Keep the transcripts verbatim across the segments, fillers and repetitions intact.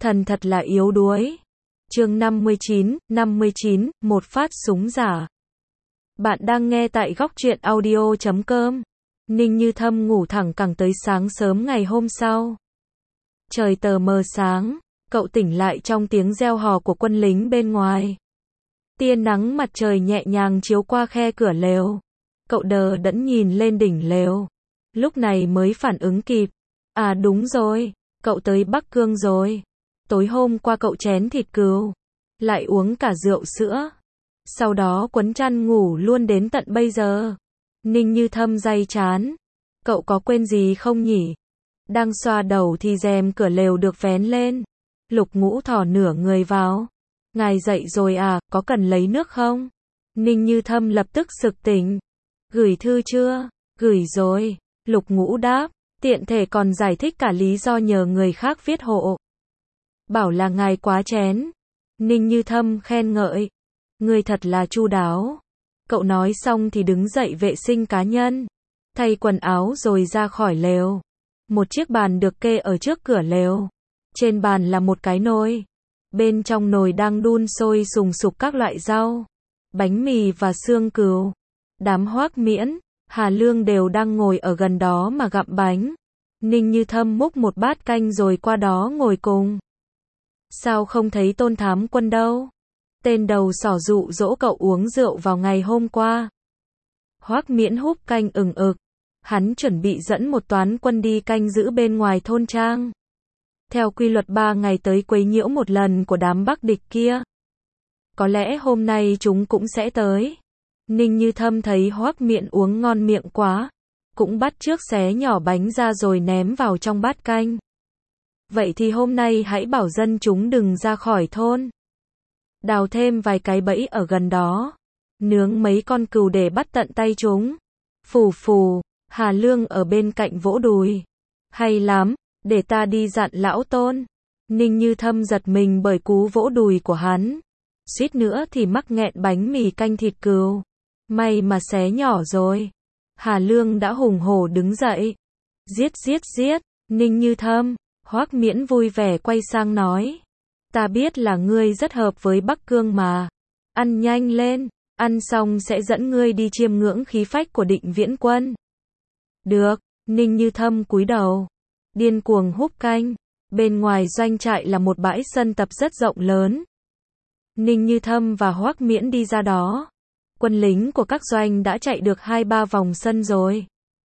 Thần thật là yếu đuối. Chương năm mươi chín, năm mươi chín, một phát súng giả. Bạn đang nghe tại góc truyện audio chấm com. Ninh Như Thâm ngủ thẳng cẳng tới sáng sớm ngày hôm sau. Trời tờ mờ sáng, cậu tỉnh lại trong tiếng reo hò của quân lính bên ngoài. Tia nắng mặt trời nhẹ nhàng chiếu qua khe cửa lều. Cậu đờ đẫn nhìn lên đỉnh lều. Lúc này mới phản ứng kịp. À đúng rồi, cậu tới Bắc Cương rồi. Tối hôm qua cậu chén thịt cừu, lại uống cả rượu sữa. Sau đó quấn chăn ngủ luôn đến tận bây giờ. Ninh Như Thâm day chán. Cậu có quên gì không nhỉ? Đang xoa đầu thì rèm cửa lều được vén lên. Lục Ngũ thò nửa người vào. Ngài dậy rồi à, có cần lấy nước không? Ninh Như Thâm lập tức sực tỉnh. Gửi thư chưa? Gửi rồi. Lục Ngũ đáp, tiện thể còn giải thích cả lý do nhờ người khác viết hộ. Bảo là ngài quá chén. Ninh Như Thâm khen ngợi. Người thật là chu đáo. Cậu nói xong thì đứng dậy vệ sinh cá nhân, thay quần áo rồi ra khỏi lều. Một chiếc bàn được kê ở trước cửa lều. Trên bàn là một cái nồi. Bên trong nồi đang đun sôi sùng sục các loại rau, bánh mì và xương cừu. Đám Hoác Miễn, Hà Lương đều đang ngồi ở gần đó mà gặm bánh. Ninh Như Thâm múc một bát canh rồi qua đó ngồi cùng. Sao không thấy Tôn Thám Quân đâu? Tên đầu sỏ dụ dỗ cậu uống rượu vào ngày hôm qua. Hoác Miễn húp canh ừng ực. Hắn chuẩn bị dẫn một toán quân đi canh giữ bên ngoài thôn trang. Theo quy luật ba ngày tới quấy nhiễu một lần của đám Bắc địch kia. Có lẽ hôm nay chúng cũng sẽ tới. Ninh Như Thâm thấy Hoác Miễn uống ngon miệng quá, cũng bắt chước xé nhỏ bánh ra rồi ném vào trong bát canh. Vậy thì hôm nay hãy bảo dân chúng đừng ra khỏi thôn. Đào thêm vài cái bẫy ở gần đó. Nướng mấy con cừu để bắt tận tay chúng. Phù phù, Hà Lương ở bên cạnh vỗ đùi. Hay lắm, để ta đi dặn lão Tôn. Ninh Như Thâm giật mình bởi cú vỗ đùi của hắn. Suýt nữa thì mắc nghẹn bánh mì canh thịt cừu. May mà xé nhỏ rồi. Hà Lương đã hùng hổ đứng dậy. Giết giết giết, Ninh Như Thâm. Hoác Miễn vui vẻ quay sang nói. Ta biết là ngươi rất hợp với Bắc Cương mà. Ăn nhanh lên, ăn xong sẽ dẫn ngươi đi chiêm ngưỡng khí phách của Định Viễn Quân. Được, Ninh Như Thâm cúi đầu. Điên cuồng húp canh. Bên ngoài doanh trại là một bãi sân tập rất rộng lớn. Ninh Như Thâm và Hoác Miễn đi ra đó. Quân lính của các doanh đã chạy được hai ba vòng sân rồi.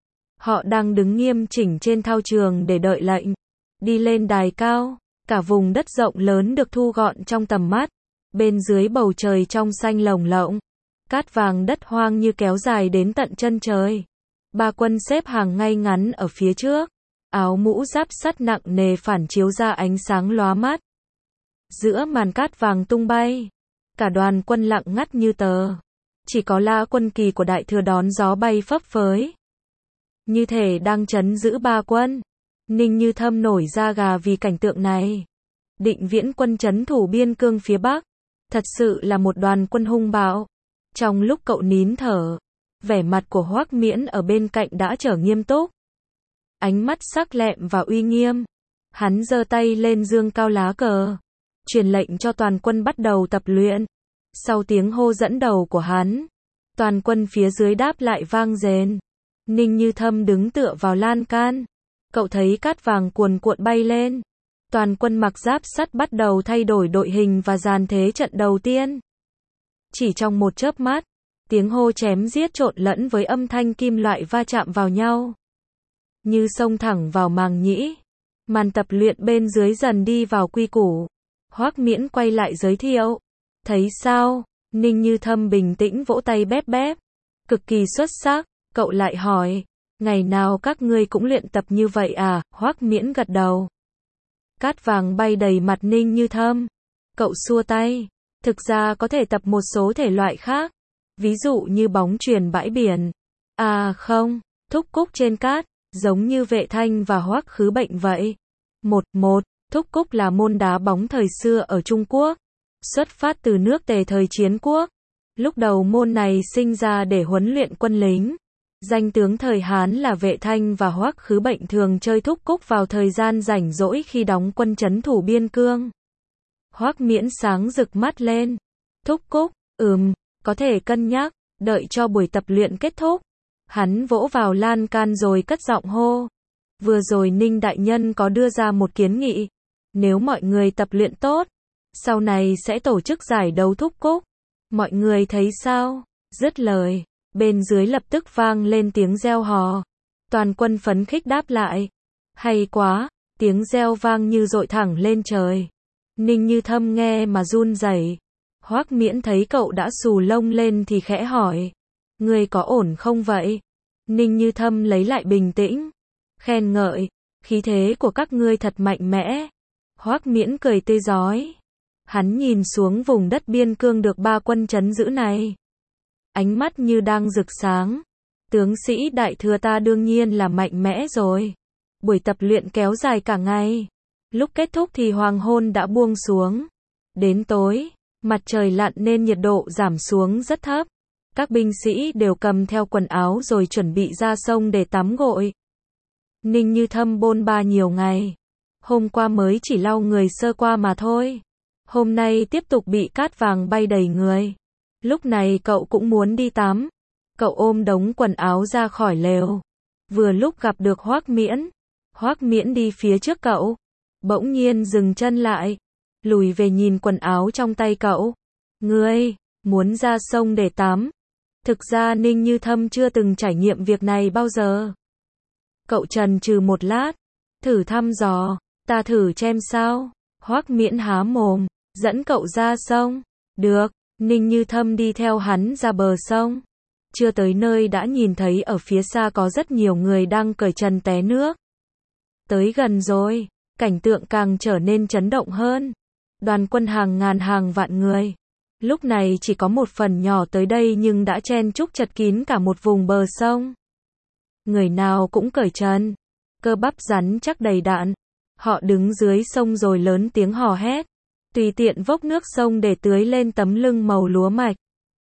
Họ đang đứng nghiêm chỉnh trên thao trường để đợi lệnh. Đi lên đài cao, cả vùng đất rộng lớn được thu gọn trong tầm mắt. Bên dưới bầu trời trong xanh lồng lộng, cát vàng đất hoang như kéo dài đến tận chân trời. Ba quân xếp hàng ngay ngắn ở phía trước. Áo mũ giáp sắt nặng nề phản chiếu ra ánh sáng lóa mắt. Giữa màn cát vàng tung bay, cả đoàn quân lặng ngắt như tờ. Chỉ có La Quân Kỳ của Đại Thừa đón gió bay phấp phới. Như thể đang trấn giữ ba quân. Ninh Như Thâm nổi da gà vì cảnh tượng này. Định Viễn Quân trấn thủ biên cương phía Bắc. Thật sự là một đoàn quân hung bạo. Trong lúc cậu nín thở, vẻ mặt của Hoác Miễn ở bên cạnh đã trở nghiêm túc. Ánh mắt sắc lẹm và uy nghiêm. Hắn giơ tay lên giương cao lá cờ, truyền lệnh cho toàn quân bắt đầu tập luyện. Sau tiếng hô dẫn đầu của hắn, toàn quân phía dưới đáp lại vang dền. Ninh Như Thâm đứng tựa vào lan can. Cậu thấy cát vàng cuồn cuộn bay lên. Toàn quân mặc giáp sắt bắt đầu thay đổi đội hình và dàn thế trận đầu tiên. Chỉ trong một chớp mắt, tiếng hô chém giết trộn lẫn với âm thanh kim loại va chạm vào nhau. Như xông thẳng vào màng nhĩ. Màn tập luyện bên dưới dần đi vào quy củ. Hoác Miễn quay lại giới thiệu. Thấy sao? Ninh Như Thâm bình tĩnh vỗ tay bép bép. Cực kỳ xuất sắc. Cậu lại hỏi. Ngày nào các ngươi cũng luyện tập như vậy à? Hoác Miễn gật đầu. Cát vàng bay đầy mặt Ninh Như Thâm. Cậu xua tay. Thực ra có thể tập một số thể loại khác. Ví dụ như bóng chuyền bãi biển. À không, thúc cúc trên cát. Giống như Vệ Thanh và Hoắc Khứ Bệnh vậy. Một, một, thúc cúc là môn đá bóng thời xưa ở Trung Quốc. Xuất phát từ nước Tề thời chiến quốc. Lúc đầu môn này sinh ra để huấn luyện quân lính. Danh tướng thời Hán là Vệ Thanh và Hoắc Khứ Bệnh thường chơi thúc cúc vào thời gian rảnh rỗi khi đóng quân trấn thủ biên cương. Hoắc Miễn sáng rực mắt lên. Thúc cúc, ừm, có thể cân nhắc, đợi cho buổi tập luyện kết thúc. Hắn vỗ vào lan can rồi cất giọng hô. Vừa rồi Ninh đại nhân có đưa ra một kiến nghị. Nếu mọi người tập luyện tốt, sau này sẽ tổ chức giải đấu thúc cúc. Mọi người thấy sao? Dứt lời, bên dưới lập tức vang lên tiếng reo hò. Toàn quân phấn khích đáp lại. Hay quá, tiếng reo vang như dội thẳng lên trời. Ninh Như Thâm nghe mà run rẩy. Hoắc Miễn thấy cậu đã xù lông lên thì khẽ hỏi. Người có ổn không vậy? Ninh Như Thâm lấy lại bình tĩnh. Khen ngợi, khí thế của các ngươi thật mạnh mẽ. Hoắc Miễn cười tươi rói. Hắn nhìn xuống vùng đất biên cương được ba quân trấn giữ này. Ánh mắt như đang rực sáng. Tướng sĩ đại thừa ta đương nhiên là mạnh mẽ rồi. Buổi tập luyện kéo dài cả ngày. Lúc kết thúc thì hoàng hôn đã buông xuống. Đến tối, mặt trời lặn nên nhiệt độ giảm xuống rất thấp. Các binh sĩ đều cầm theo quần áo rồi chuẩn bị ra sông để tắm gội. Ninh Như Thâm bôn ba nhiều ngày. Hôm qua mới chỉ lau người sơ qua mà thôi. Hôm nay tiếp tục bị cát vàng bay đầy người. Lúc này cậu cũng muốn đi tắm. Cậu ôm đống quần áo ra khỏi lều. Vừa lúc gặp được Hoắc Miễn. Hoắc Miễn đi phía trước cậu. Bỗng nhiên dừng chân lại. Lùi về nhìn quần áo trong tay cậu. Ngươi, muốn ra sông để tắm. Thực ra Ninh Như Thâm chưa từng trải nghiệm việc này bao giờ. Cậu chần chừ một lát. Thử thăm dò. Ta thử xem sao. Hoắc Miễn há mồm. Dẫn cậu ra sông. Được. Ninh Như Thâm đi theo hắn ra bờ sông. Chưa tới nơi đã nhìn thấy ở phía xa có rất nhiều người đang cởi trần té nước. Tới gần rồi, cảnh tượng càng trở nên chấn động hơn. Đoàn quân hàng ngàn hàng vạn người. Lúc này chỉ có một phần nhỏ tới đây nhưng đã chen chúc chật kín cả một vùng bờ sông. Người nào cũng cởi trần, cơ bắp rắn chắc đầy đạn. Họ đứng dưới sông rồi lớn tiếng hò hét. Tùy tiện vốc nước sông để tưới lên tấm lưng màu lúa mạch.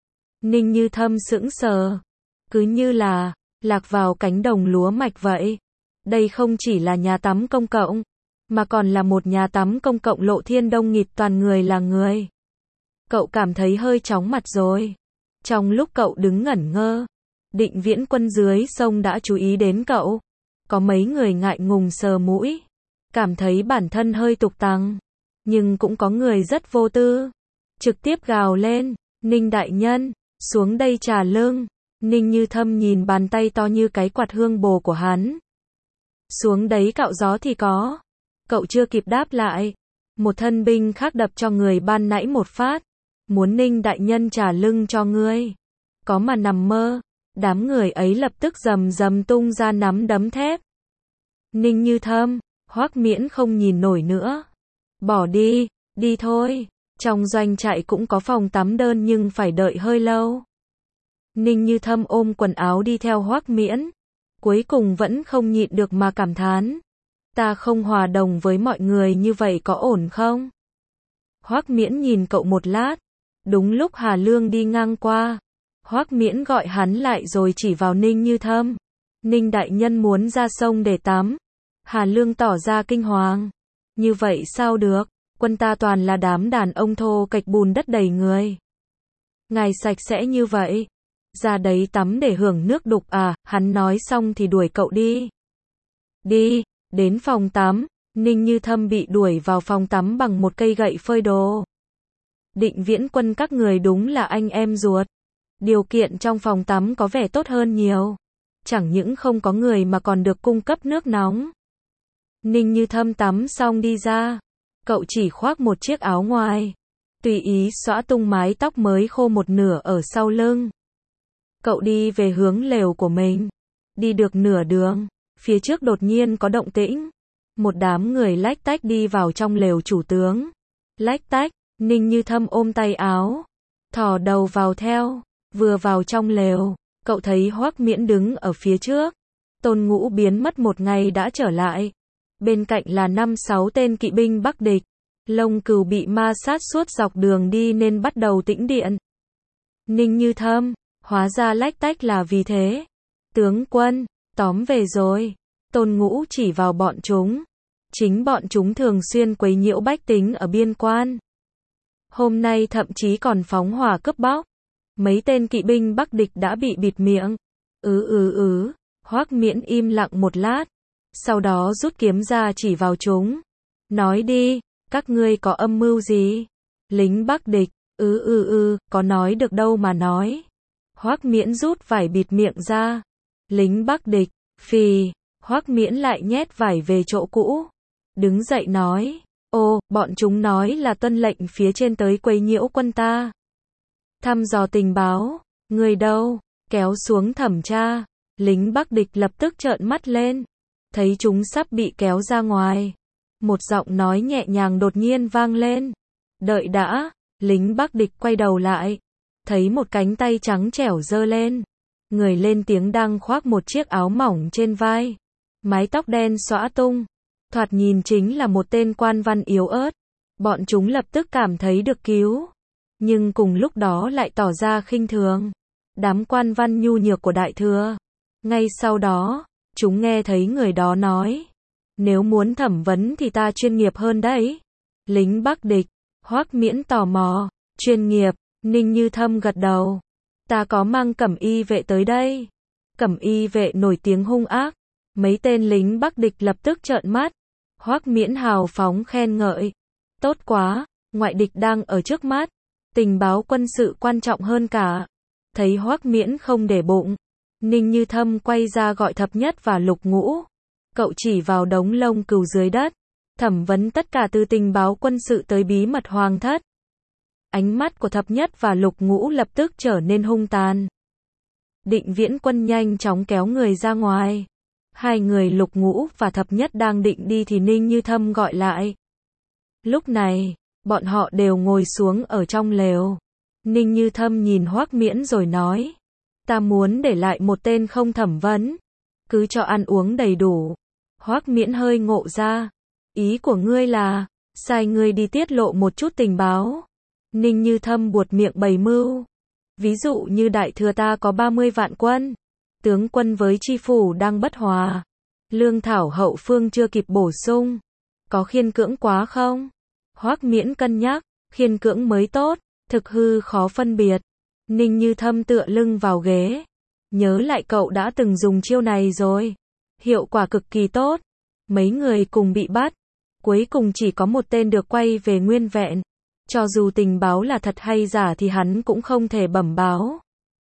Ninh Như Thâm sững sờ. Cứ như là, lạc vào cánh đồng lúa mạch vậy. Đây không chỉ là nhà tắm công cộng, mà còn là một nhà tắm công cộng lộ thiên đông nghịt toàn người là người. Cậu cảm thấy hơi chóng mặt rồi. Trong lúc cậu đứng ngẩn ngơ, Định Viễn Quân dưới sông đã chú ý đến cậu. Có mấy người ngại ngùng sờ mũi, cảm thấy bản thân hơi tục tằng. Nhưng cũng có người rất vô tư, trực tiếp gào lên, Ninh đại nhân, xuống đây trà lưng. Ninh Như Thâm nhìn bàn tay to như cái quạt hương bồ của hắn. Xuống đấy cạo gió thì có. Cậu chưa kịp đáp lại. Một thân binh khác đập cho người ban nãy một phát. Muốn Ninh đại nhân trà lưng cho ngươi. Có mà nằm mơ. Đám người ấy lập tức rầm rầm tung ra nắm đấm thép. Ninh Như Thâm, Hoắc Miễn không nhìn nổi nữa. Bỏ đi, đi thôi. Trong doanh trại cũng có phòng tắm đơn nhưng phải đợi hơi lâu. Ninh Như Thâm ôm quần áo đi theo Hoắc Miễn. Cuối cùng vẫn không nhịn được mà cảm thán. Ta không hòa đồng với mọi người như vậy có ổn không? Hoắc Miễn nhìn cậu một lát. Đúng lúc Hà Lương đi ngang qua. Hoắc Miễn gọi hắn lại rồi chỉ vào Ninh Như Thâm. Ninh đại nhân muốn ra sông để tắm. Hà Lương tỏ ra kinh hoàng. Như vậy sao được? Quân ta toàn là đám đàn ông thô kệch bùn đất đầy người. Ngài sạch sẽ như vậy. Ra đấy tắm để hưởng nước đục à? Hắn nói xong thì đuổi cậu đi. Đi, đến phòng tắm. Ninh Như Thâm bị đuổi vào phòng tắm bằng một cây gậy phơi đồ. Định Viễn Quân các người đúng là anh em ruột. Điều kiện trong phòng tắm có vẻ tốt hơn nhiều. Chẳng những không có người mà còn được cung cấp nước nóng. Ninh Như Thâm tắm xong đi ra. Cậu chỉ khoác một chiếc áo ngoài. Tùy ý xõa tung mái tóc mới khô một nửa ở sau lưng. Cậu đi về hướng lều của mình. Đi được nửa đường, phía trước đột nhiên có động tĩnh. Một đám người lách tách đi vào trong lều chủ tướng. Lách tách, Ninh Như Thâm ôm tay áo. Thò đầu vào theo. Vừa vào trong lều, cậu thấy Hoắc Miễn đứng ở phía trước. Tôn Ngũ biến mất một ngày đã trở lại. Bên cạnh là năm sáu tên kỵ binh Bắc địch. Lông Cừu bị ma sát suốt dọc đường đi nên bắt đầu tĩnh điện. Ninh Như Thâm, hóa ra lách tách là vì thế. Tướng quân, tóm về rồi. Tôn Ngũ chỉ vào bọn chúng. Chính bọn chúng thường xuyên quấy nhiễu bách tính ở biên quan. Hôm nay thậm chí còn phóng hỏa cướp bóc. Mấy tên kỵ binh Bắc địch đã bị bịt miệng. Ừ ừ ừ, Hoắc Miễn im lặng một lát. Sau đó rút kiếm ra chỉ vào chúng. Nói đi, các ngươi có âm mưu gì? Lính Bắc địch, ừ ừ ừ, có nói được đâu mà nói. Hoắc Miễn rút vải bịt miệng ra. Lính Bắc địch, phì, Hoắc Miễn lại nhét vải về chỗ cũ. Đứng dậy nói, ô, bọn chúng nói là tuân lệnh phía trên tới quấy nhiễu quân ta. Thăm dò tình báo, người đâu, kéo xuống thẩm tra. Lính Bắc địch lập tức trợn mắt lên. Thấy chúng sắp bị kéo ra ngoài. Một giọng nói nhẹ nhàng đột nhiên vang lên. Đợi đã, lính Bắc địch quay đầu lại. Thấy một cánh tay trắng trẻo giơ lên. Người lên tiếng đang khoác một chiếc áo mỏng trên vai. Mái tóc đen xõa tung. Thoạt nhìn chính là một tên quan văn yếu ớt. Bọn chúng lập tức cảm thấy được cứu. Nhưng cùng lúc đó lại tỏ ra khinh thường. Đám quan văn nhu nhược của đại thừa. Ngay sau đó, chúng nghe thấy người đó nói. Nếu muốn thẩm vấn thì ta chuyên nghiệp hơn đấy. Lính Bắc địch, Hoắc Miễn tò mò. Chuyên nghiệp, Ninh Như Thâm gật đầu. Ta có mang cẩm y vệ tới đây. Cẩm y vệ nổi tiếng hung ác. Mấy tên lính Bắc địch lập tức trợn mắt. Hoắc Miễn hào phóng khen ngợi. Tốt quá, ngoại địch đang ở trước mắt. Tình báo quân sự quan trọng hơn cả. Thấy Hoắc Miễn không để bụng. Ninh Như Thâm quay ra gọi Thập Nhất và Lục Ngũ. Cậu chỉ vào đống lông cừu dưới đất. Thẩm vấn tất cả từ tình báo quân sự tới bí mật hoàng thất. Ánh mắt của Thập Nhất và Lục Ngũ lập tức trở nên hung tàn. Định Viễn Quân nhanh chóng kéo người ra ngoài. Hai người Lục Ngũ và Thập Nhất đang định đi thì Ninh Như Thâm gọi lại. Lúc này, bọn họ đều ngồi xuống ở trong lều. Ninh Như Thâm nhìn Hoắc Miễn rồi nói. Ta muốn để lại một tên không thẩm vấn. Cứ cho ăn uống đầy đủ. Hoắc Miễn hơi ngộ ra. Ý của ngươi là, sai ngươi đi tiết lộ một chút tình báo. Ninh Như Thâm buột miệng bày mưu. Ví dụ như đại thừa ta có ba mươi vạn quân. Tướng quân với chi phủ đang bất hòa. Lương thảo hậu phương chưa kịp bổ sung. Có khiên cưỡng quá không? Hoắc Miễn cân nhắc, khiên cưỡng mới tốt, thực hư khó phân biệt. Ninh Như Thâm tựa lưng vào ghế. Nhớ lại cậu đã từng dùng chiêu này rồi. Hiệu quả cực kỳ tốt. Mấy người cùng bị bắt. Cuối cùng chỉ có một tên được quay về nguyên vẹn. Cho dù tình báo là thật hay giả thì hắn cũng không thể bẩm báo.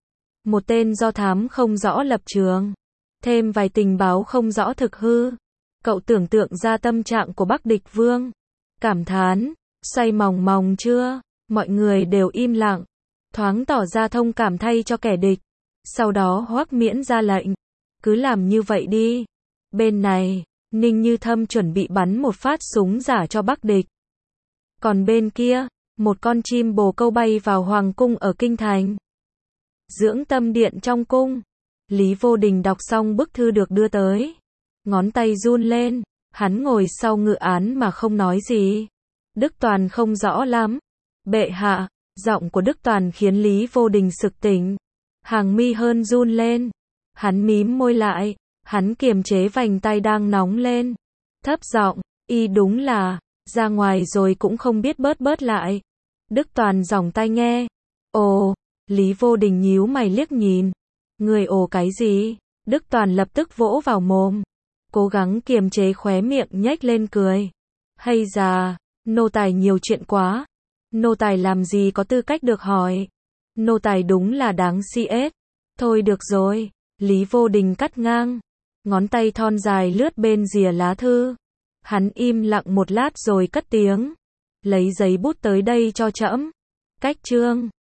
Một tên do thám không rõ lập trường. Thêm vài tình báo không rõ thực hư. Cậu tưởng tượng ra tâm trạng của Bắc địch vương. Cảm thán, say mòng mòng chưa? Mọi người đều im lặng. Thoáng tỏ ra thông cảm thay cho kẻ địch. Sau đó Hoắc Miễn ra lệnh. Cứ làm như vậy đi. Bên này, Ninh Như Thâm chuẩn bị bắn một phát súng giả cho Bắc địch. Còn bên kia, một con chim bồ câu bay vào hoàng cung ở kinh thành. Dưỡng tâm điện trong cung. Lý Vô Đình đọc xong bức thư được đưa tới. Ngón tay run lên. Hắn ngồi sau ngự án mà không nói gì. Đức Toàn không rõ lắm. Bệ hạ. Giọng của Đức Toàn khiến Lý Vô Đình sực tỉnh. Hàng mi hơn run lên. Hắn mím môi lại. Hắn kiềm chế vành tay đang nóng lên. Thấp giọng, y đúng là, ra ngoài rồi cũng không biết bớt bớt lại. Đức Toàn giỏng tai nghe. Ồ, Lý Vô Đình nhíu mày liếc nhìn. Người ồ cái gì? Đức Toàn lập tức vỗ vào mồm. Cố gắng kiềm chế khóe miệng nhếch lên cười. Hay già, nô tài nhiều chuyện quá. Nô tài làm gì có tư cách được hỏi. Nô tài đúng là đáng si ết. Thôi được rồi, Lý Vô Đình cắt ngang. Ngón tay thon dài lướt bên rìa lá thư. Hắn im lặng một lát rồi cất tiếng. Lấy giấy bút tới đây cho trẫm. Cách chương.